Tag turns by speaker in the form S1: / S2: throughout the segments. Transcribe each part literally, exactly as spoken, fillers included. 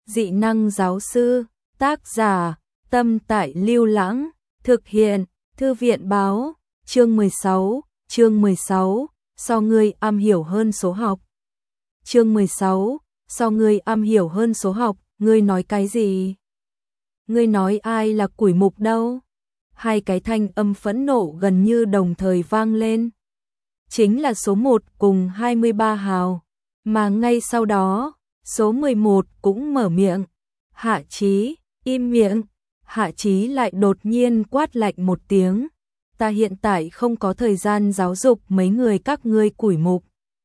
S1: Dị năng giáo sư, tác giả, Tâm Tại Lưu Lãng, thực hiện, Thư viện báo, chương mười sáu, chương mười sáu, so ngươi am hiểu hơn số học. Chương mười sáu, so ngươi am hiểu hơn số học, ngươi nói cái gì? Ngươi nói ai là quỷ mục đâu? Hai cái thanh âm phẫn nộ gần như đồng thời vang lên. Chính là số một cùng hai mươi ba hào, mà ngay sau đó, số mười một cũng mở miệng. Hạ Chí, im miệng. Hạ Chí lại đột nhiên quát lạnh một tiếng. Ta hiện tại không có thời gian giáo dục mấy người các ngươi quỷ mục.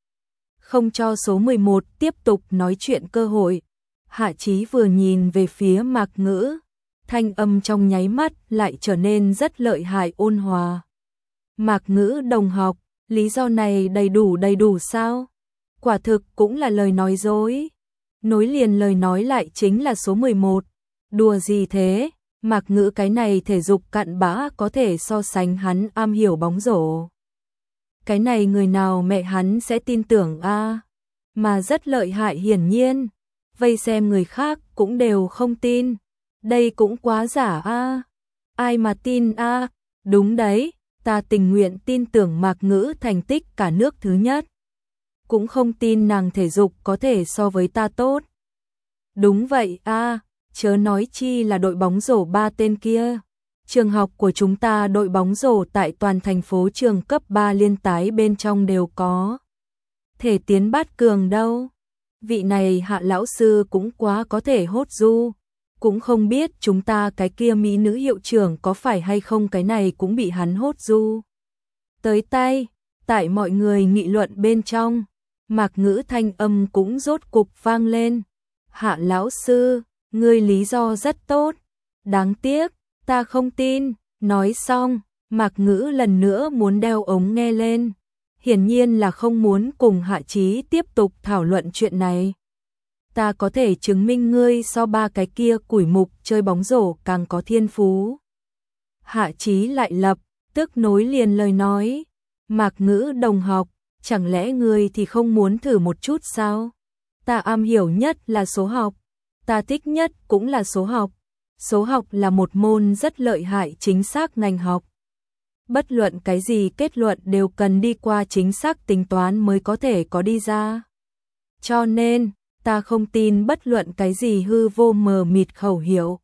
S1: Không cho số mười một tiếp tục nói chuyện cơ hội. Hạ Chí vừa nhìn về phía Mạc Ngữ, thanh âm trong nháy mắt lại trở nên rất lợi hại ôn hòa. Mạc Ngữ đồng học, lý do này đầy đủ đầy đủ sao? Quả thực cũng là lời nói dối. Nối liền lời nói lại chính là số mười một. Đùa gì thế? Mạc Ngữ cái này thể dục cặn bã có thể so sánh hắn am hiểu bóng rổ. Cái này người nào mẹ hắn sẽ tin tưởng a? À? Mà rất lợi hại hiển nhiên. Vây xem người khác cũng đều không tin. Đây cũng quá giả a. À? Ai mà tin a? À? Đúng đấy, ta tình nguyện tin tưởng Mạc Ngữ thành tích cả nước thứ nhất. Cũng không tin nàng thể dục có thể so với ta tốt. Đúng vậy a, à, chớ nói chi là đội bóng rổ ba tên kia. Trường học của chúng ta đội bóng rổ tại toàn thành phố trường cấp ba liên tái bên trong đều có. Thể tiến bát cường đâu. Vị này Hạ lão sư cũng quá có thể hốt du. Cũng không biết chúng ta cái kia mỹ nữ hiệu trưởng có phải hay không, cái này cũng bị hắn hốt du. Tới tay, tại mọi người nghị luận bên trong, Mạc Ngữ thanh âm cũng rốt cục vang lên. Hạ lão sư, ngươi lý do rất tốt. Đáng tiếc, ta không tin. Nói xong, Mạc Ngữ lần nữa muốn đeo ống nghe lên. Hiển nhiên là không muốn cùng Hạ Chí tiếp tục thảo luận chuyện này. Ta có thể chứng minh ngươi so ba cái kia quỷ mục chơi bóng rổ càng có thiên phú. Hạ Chí lại lập, tức nối liền lời nói. Mạc Ngữ đồng học, chẳng lẽ ngươi thì không muốn thử một chút sao? Ta am hiểu nhất là số học. Ta thích nhất cũng là số học. Số học là một môn rất lợi hại chính xác ngành học. Bất luận cái gì kết luận đều cần đi qua chính xác tính toán mới có thể có đi ra. Cho nên, ta không tin bất luận cái gì hư vô mờ mịt khẩu hiệu.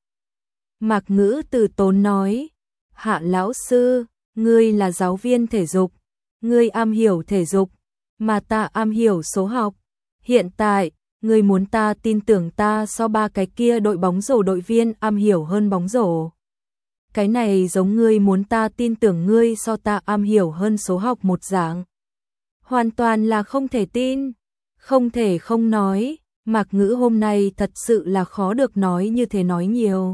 S1: Mạc Ngữ từ tốn nói. Hạ lão sư, ngươi là giáo viên thể dục. Ngươi am hiểu thể dục, mà ta am hiểu số học. Hiện tại, ngươi muốn ta tin tưởng ta so ba cái kia đội bóng rổ đội viên am hiểu hơn bóng rổ. Cái này giống ngươi muốn ta tin tưởng ngươi so ta am hiểu hơn số học một dạng. Hoàn toàn là không thể tin. Không thể không nói, Mạc Ngữ hôm nay thật sự là khó được nói như thế nói nhiều.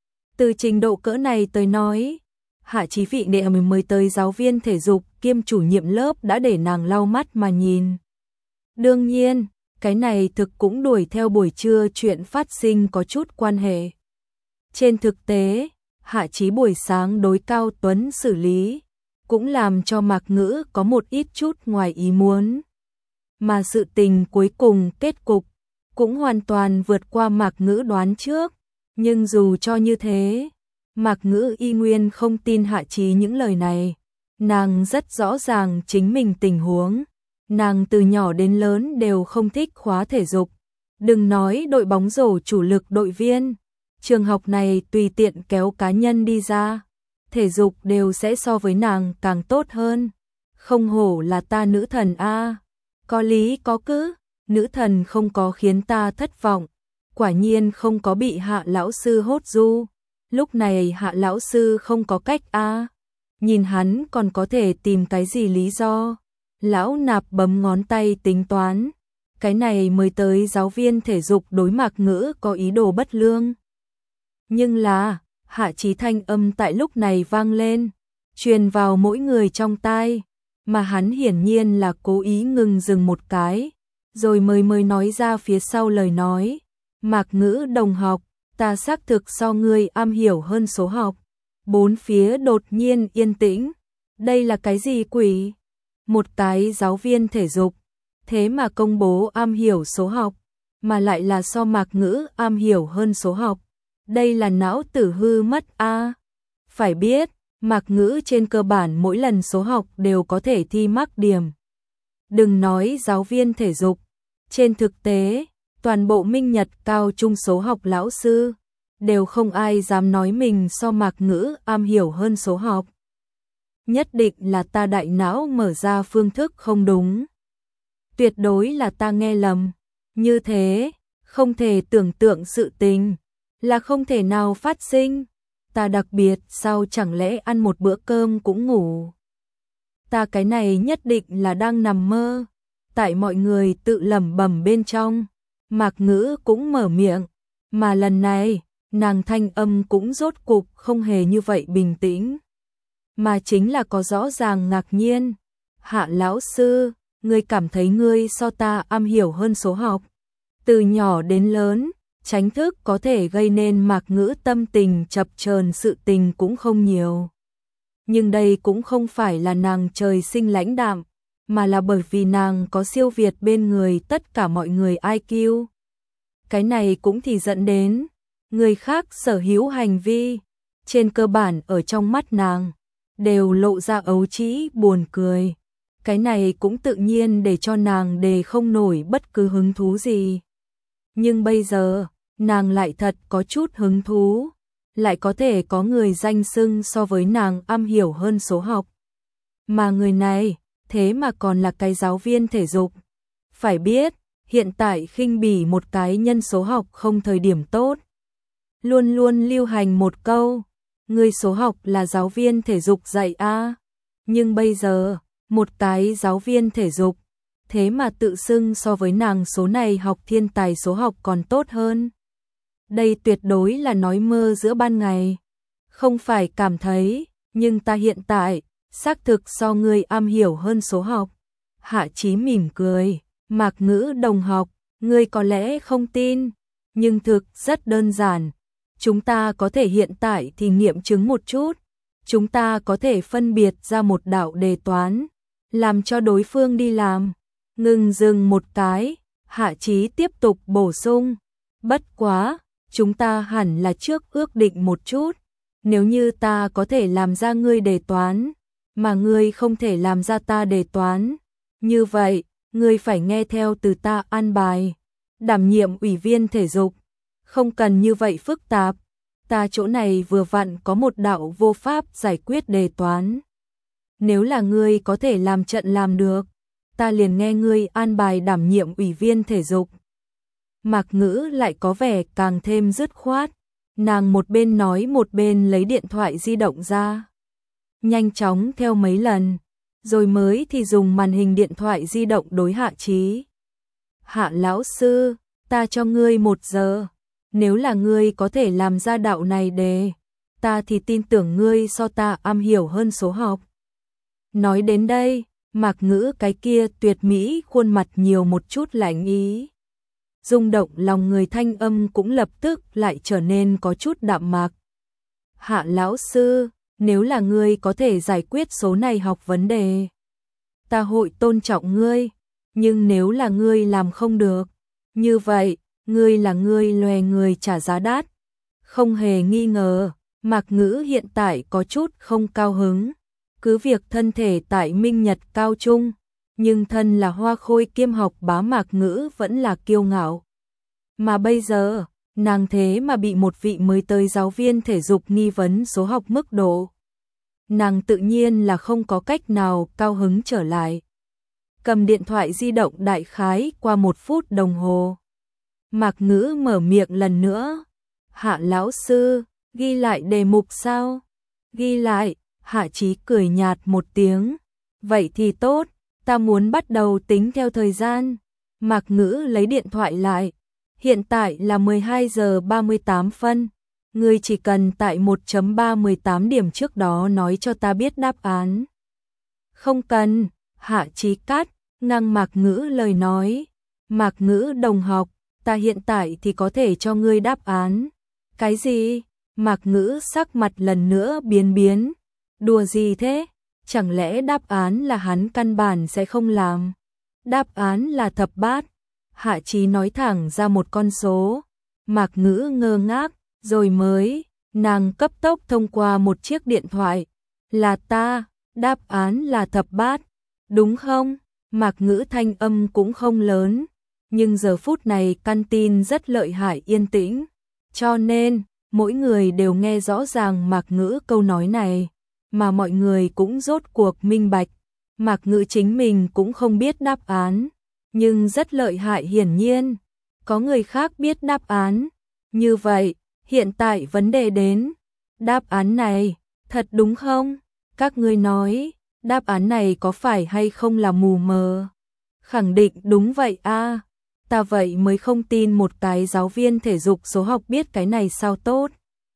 S1: Từ trình độ cỡ này tới nói, Hạ Chí vị đệ mới tới giáo viên thể dục kiêm chủ nhiệm lớp đã để nàng lau mắt mà nhìn. Đương nhiên, cái này thực cũng đuổi theo buổi trưa chuyện phát sinh có chút quan hệ. Trên thực tế, Hạ Chí buổi sáng đối Cao Tuấn xử lý, cũng làm cho Mạc Ngữ có một ít chút ngoài ý muốn. Mà sự tình cuối cùng kết cục, cũng hoàn toàn vượt qua Mạc Ngữ đoán trước. Nhưng dù cho như thế, Mạc Ngữ y nguyên không tin Hạ Chí những lời này. Nàng rất rõ ràng chính mình tình huống. Nàng từ nhỏ đến lớn đều không thích khóa thể dục. Đừng nói đội bóng rổ chủ lực đội viên. Trường học này tùy tiện kéo cá nhân đi ra. Thể dục đều sẽ so với nàng càng tốt hơn. Không hổ là ta nữ thần a. Có lý có cứ. Nữ thần không có khiến ta thất vọng. Quả nhiên không có bị Hạ lão sư hốt du. Lúc này Hạ lão sư không có cách a. Nhìn hắn còn có thể tìm cái gì lý do. Lão nạp bấm ngón tay tính toán. Cái này mới tới giáo viên thể dục đối Mạc Ngữ có ý đồ bất lương. Nhưng là, Hạ Chí thanh âm tại lúc này vang lên, truyền vào mỗi người trong tai, mà hắn hiển nhiên là cố ý ngừng dừng một cái, rồi mới mới nói ra phía sau lời nói. Mạc Ngữ đồng học, ta xác thực so ngươi am hiểu hơn số học. Bốn phía đột nhiên yên tĩnh. Đây là cái gì quỷ? Một cái giáo viên thể dục, thế mà công bố am hiểu số học. mà lại là so Mạc Ngữ am hiểu hơn số học. Đây là não tử hư mất a. À. Phải biết, Mạc Ngữ trên cơ bản mỗi lần số học đều có thể thi mắc điểm. Đừng nói giáo viên thể dục, trên thực tế, toàn bộ Minh Nhật cao trung số học lão sư đều không ai dám nói mình so Mạc Ngữ am hiểu hơn số học. Nhất định là ta đại não mở ra phương thức không đúng. Tuyệt đối là ta nghe lầm. Như thế, không thể tưởng tượng sự tình, là không thể nào phát sinh. Ta đặc biệt sao chẳng lẽ ăn một bữa cơm cũng ngủ. Ta cái này nhất định là đang nằm mơ. Tại mọi người tự lẩm bẩm bên trong, Mạc Ngữ cũng mở miệng, mà lần này, nàng thanh âm cũng rốt cục không hề như vậy bình tĩnh, mà chính là có rõ ràng ngạc nhiên. Hạ lão sư, ngươi cảm thấy ngươi so ta am hiểu hơn số học. Từ nhỏ đến lớn, tránh thức có thể gây nên Mạc Ngữ tâm tình chập chờn sự tình cũng không nhiều. Nhưng đây cũng không phải là nàng trời sinh lãnh đạm, mà là bởi vì nàng có siêu việt bên người tất cả mọi người i kiu. Cái này cũng thì dẫn đến, người khác sở hữu hành vi, trên cơ bản ở trong mắt nàng, đều lộ ra ấu trĩ buồn cười. Cái này cũng tự nhiên để cho nàng đề không nổi bất cứ hứng thú gì. Nhưng bây giờ, nàng lại thật có chút hứng thú, lại có thể có người danh xưng so với nàng am hiểu hơn số học. Mà người này, thế mà còn là cái giáo viên thể dục. Phải biết, hiện tại khinh bỉ một cái nhân số học không thời điểm tốt. Luôn luôn lưu hành một câu, người số học là giáo viên thể dục dạy a. À. Nhưng bây giờ, một cái giáo viên thể dục, thế mà tự xưng so với nàng số này học thiên tài số học còn tốt hơn. Đây tuyệt đối là nói mơ giữa ban ngày. Không phải cảm thấy, nhưng ta hiện tại, xác thực so ngươi am hiểu hơn số học. Hạ Chí mỉm cười, Mạc Ngữ đồng học, ngươi có lẽ không tin, nhưng thực rất đơn giản. Chúng ta có thể hiện tại thì nghiệm chứng một chút. Chúng ta có thể phân biệt ra một đạo đề toán, làm cho đối phương đi làm. Ngừng dừng một cái, Hạ Chí tiếp tục bổ sung. Bất quá, chúng ta hẳn là trước ước định một chút. Nếu như ta có thể làm ra ngươi đề toán, mà ngươi không thể làm ra ta đề toán, như vậy, ngươi phải nghe theo từ ta an bài. Đảm nhiệm ủy viên thể dục, không cần như vậy phức tạp. Ta chỗ này vừa vặn có một đạo vô pháp giải quyết đề toán. Nếu là ngươi có thể làm trận làm được, ta liền nghe ngươi an bài đảm nhiệm ủy viên thể dục. Mạc Ngữ lại có vẻ càng thêm dứt khoát, nàng một bên nói một bên lấy điện thoại di động ra. Nhanh chóng theo mấy lần, rồi mới thì dùng màn hình điện thoại di động đối Hạ Chí. Hạ lão sư, ta cho ngươi một giờ, nếu là ngươi có thể làm ra đạo này đề, ta thì tin tưởng ngươi so ta am hiểu hơn số học. Nói đến đây, Mạc Ngữ cái kia tuyệt mỹ khuôn mặt nhiều một chút lạnh ý. Rung động lòng người thanh âm cũng lập tức lại trở nên có chút đạm mạc. Hạ lão sư, nếu là ngươi có thể giải quyết số này học vấn đề, ta hội tôn trọng ngươi, nhưng nếu là ngươi làm không được, như vậy, ngươi là ngươi lòe người trả giá đắt. Không hề nghi ngờ, Mạc Ngữ hiện tại có chút không cao hứng. Cứ việc thân thể tại Minh Nhật cao trung, nhưng thân là hoa khôi kiêm học bá Mạc Ngữ vẫn là kiêu ngạo. Mà bây giờ, nàng thế mà bị một vị mới tới giáo viên thể dục nghi vấn số học mức độ. Nàng tự nhiên là không có cách nào cao hứng trở lại. Cầm điện thoại di động đại khái qua một phút đồng hồ. Mạc Ngữ mở miệng lần nữa. Hạ lão sư, ghi lại đề mục sao? Ghi lại. Hạ Chí cười nhạt một tiếng. Vậy thì tốt, ta muốn bắt đầu tính theo thời gian. Mạc Ngữ lấy điện thoại lại. Hiện tại là mười hai giờ ba mươi tám phân. Ngươi chỉ cần tại một chấm ba mươi tám điểm trước đó nói cho ta biết đáp án. Không cần, Hạ Chí cắt, ngăn Mạc Ngữ lời nói. Mạc Ngữ đồng học, ta hiện tại thì có thể cho ngươi đáp án. Cái gì? Mạc Ngữ sắc mặt lần nữa biến biến. Đùa gì thế? Chẳng lẽ đáp án là hắn căn bản sẽ không làm? Đáp án là thập bát. Hạ Chí nói thẳng ra một con số. Mạc Ngữ ngơ ngác, rồi mới, nàng cấp tốc thông qua một chiếc điện thoại. Là ta, đáp án là thập bát, đúng không? Mạc Ngữ thanh âm cũng không lớn, nhưng giờ phút này căn tin rất lợi hại yên tĩnh, cho nên mỗi người đều nghe rõ ràng Mạc Ngữ câu nói này, mà mọi người cũng rốt cuộc minh bạch. Mạc Ngữ chính mình cũng không biết đáp án, nhưng rất lợi hại hiển nhiên. Có người khác biết đáp án. Như vậy, hiện tại vấn đề đến. Đáp án này, thật đúng không? Các ngươi nói, đáp án này có phải hay không là mù mờ? Khẳng định đúng vậy a. Ta vậy mới không tin một cái giáo viên thể dục số học biết cái này sao tốt.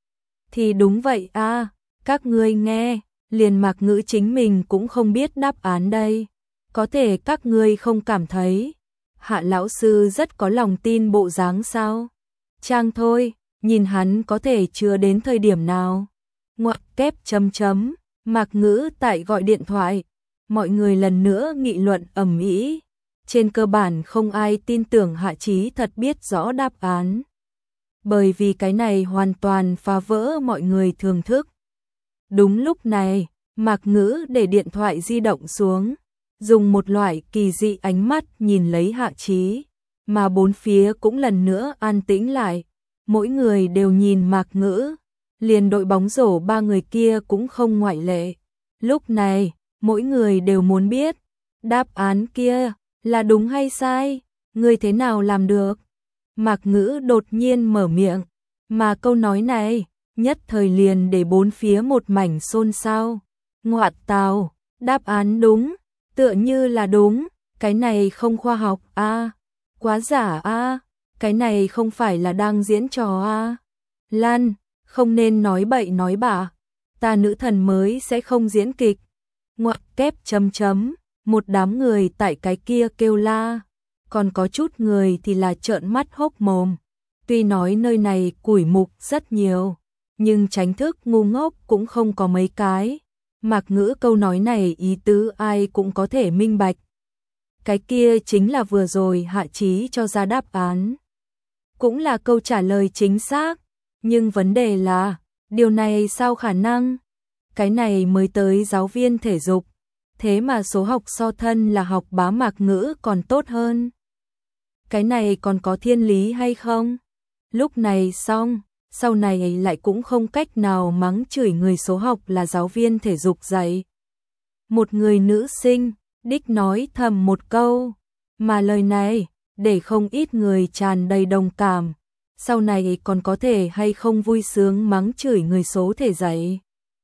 S1: Thì đúng vậy a, các ngươi nghe, liền Mạc Ngữ chính mình cũng không biết đáp án đây. Có thể các ngươi không cảm thấy Hạ lão sư rất có lòng tin bộ dáng sao? Trang thôi, nhìn hắn có thể chưa đến thời điểm nào. Ngoặc kép chấm chấm, Mạc Ngữ tại gọi điện thoại, mọi người lần nữa nghị luận ầm ĩ. Trên cơ bản không ai tin tưởng Hạ Chí thật biết rõ đáp án. Bởi vì cái này hoàn toàn phá vỡ mọi người thường thức. Đúng lúc này, Mạc Ngữ để điện thoại di động xuống, dùng một loại kỳ dị ánh mắt nhìn lấy Hạ Chí, mà bốn phía cũng lần nữa an tĩnh lại. Mỗi người đều nhìn Mạc Ngữ, liền đội bóng rổ ba người kia cũng không ngoại lệ. Lúc này, mỗi người đều muốn biết, đáp án kia là đúng hay sai, ngươi thế nào làm được? Mạc Ngữ đột nhiên mở miệng, mà câu nói này, nhất thời liền để bốn phía một mảnh xôn xao. Ngoạt tào, đáp án đúng, tựa như là đúng, cái này không khoa học a, à, quá giả a, à, cái này không phải là đang diễn trò a. À. Lan, không nên nói bậy nói bạ, ta nữ thần mới sẽ không diễn kịch. Ngoặc kép chấm chấm, một đám người tại cái kia kêu la, còn có chút người thì là trợn mắt hốc mồm. Tuy nói nơi này củi mục rất nhiều, nhưng tránh thức ngu ngốc cũng không có mấy cái. Mạc Ngữ câu nói này ý tứ ai cũng có thể minh bạch. Cái kia chính là vừa rồi Hạ Chí cho ra đáp án. Cũng là câu trả lời chính xác, nhưng vấn đề là, điều này sao khả năng? Cái này mới tới giáo viên thể dục, thế mà số học so thân là học bá Mạc Ngữ còn tốt hơn. Cái này còn có thiên lý hay không? Lúc này xong, sau này lại cũng không cách nào mắng chửi người số học là giáo viên thể dục dạy. Một người nữ sinh, đích nói thầm một câu, mà lời này, để không ít người tràn đầy đồng cảm. Sau này còn có thể hay không vui sướng mắng chửi người số thể dạy.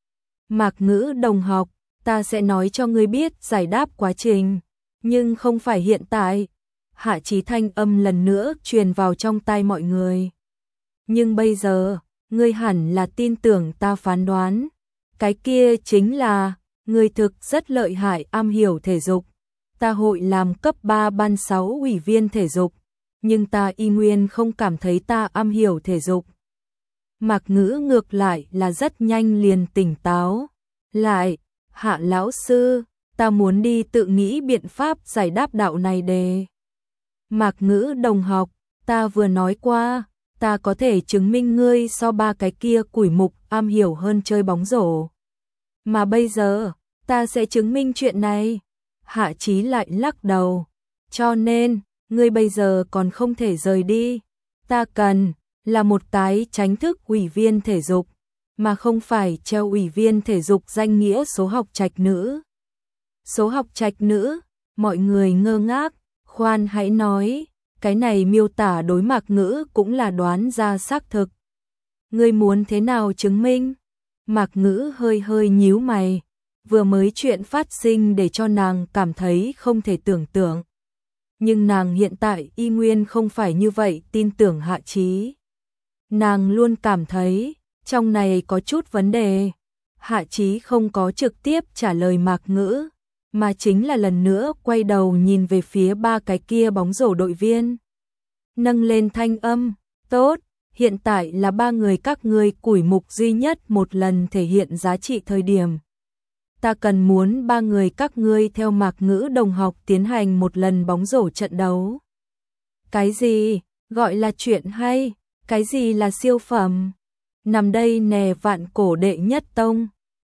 S1: Mạc Ngữ đồng học, ta sẽ nói cho ngươi biết giải đáp quá trình, nhưng không phải hiện tại. Hạ Chí thanh âm lần nữa truyền vào trong tai mọi người. Nhưng bây giờ, ngươi hẳn là tin tưởng ta phán đoán. Cái kia chính là, ngươi thực rất lợi hại am hiểu thể dục. Ta hội làm cấp ba ban sáu ủy viên thể dục, nhưng ta y nguyên không cảm thấy ta am hiểu thể dục. Mạc Ngữ ngược lại là rất nhanh liền tỉnh táo. Lại, Hạ lão sư, ta muốn đi tự nghĩ biện pháp giải đáp đạo này đề. Mạc Ngữ đồng học, ta vừa nói qua, ta có thể chứng minh ngươi so ba cái kia củi mục am hiểu hơn chơi bóng rổ. Mà bây giờ, ta sẽ chứng minh chuyện này. Hạ Chí lại lắc đầu. Cho nên, ngươi bây giờ còn không thể rời đi. Ta cần là một cái chính thức ủy viên thể dục, mà không phải treo ủy viên thể dục danh nghĩa số học trạch nữ. Số học trạch nữ, mọi người ngơ ngác, khoan hãy nói, cái này miêu tả đối Mạc Ngữ cũng là đoán ra xác thực. Ngươi muốn thế nào chứng minh? Mạc Ngữ hơi hơi nhíu mày, vừa mới chuyện phát sinh để cho nàng cảm thấy không thể tưởng tượng. Nhưng nàng hiện tại y nguyên không phải như vậy tin tưởng Hạ Chí. Nàng luôn cảm thấy, trong này có chút vấn đề. Hạ Chí không có trực tiếp trả lời Mạc Ngữ, mà chính là lần nữa quay đầu nhìn về phía ba cái kia bóng rổ đội viên. Nâng lên thanh âm, tốt, hiện tại là ba người các ngươi củi mục duy nhất một lần thể hiện giá trị thời điểm. Ta cần muốn ba người các ngươi theo Mạc Ngữ đồng học tiến hành một lần bóng rổ trận đấu. Cái gì gọi là chuyện hay? Cái gì là siêu phẩm? Nằm đây nè vạn cổ đệ nhất tông.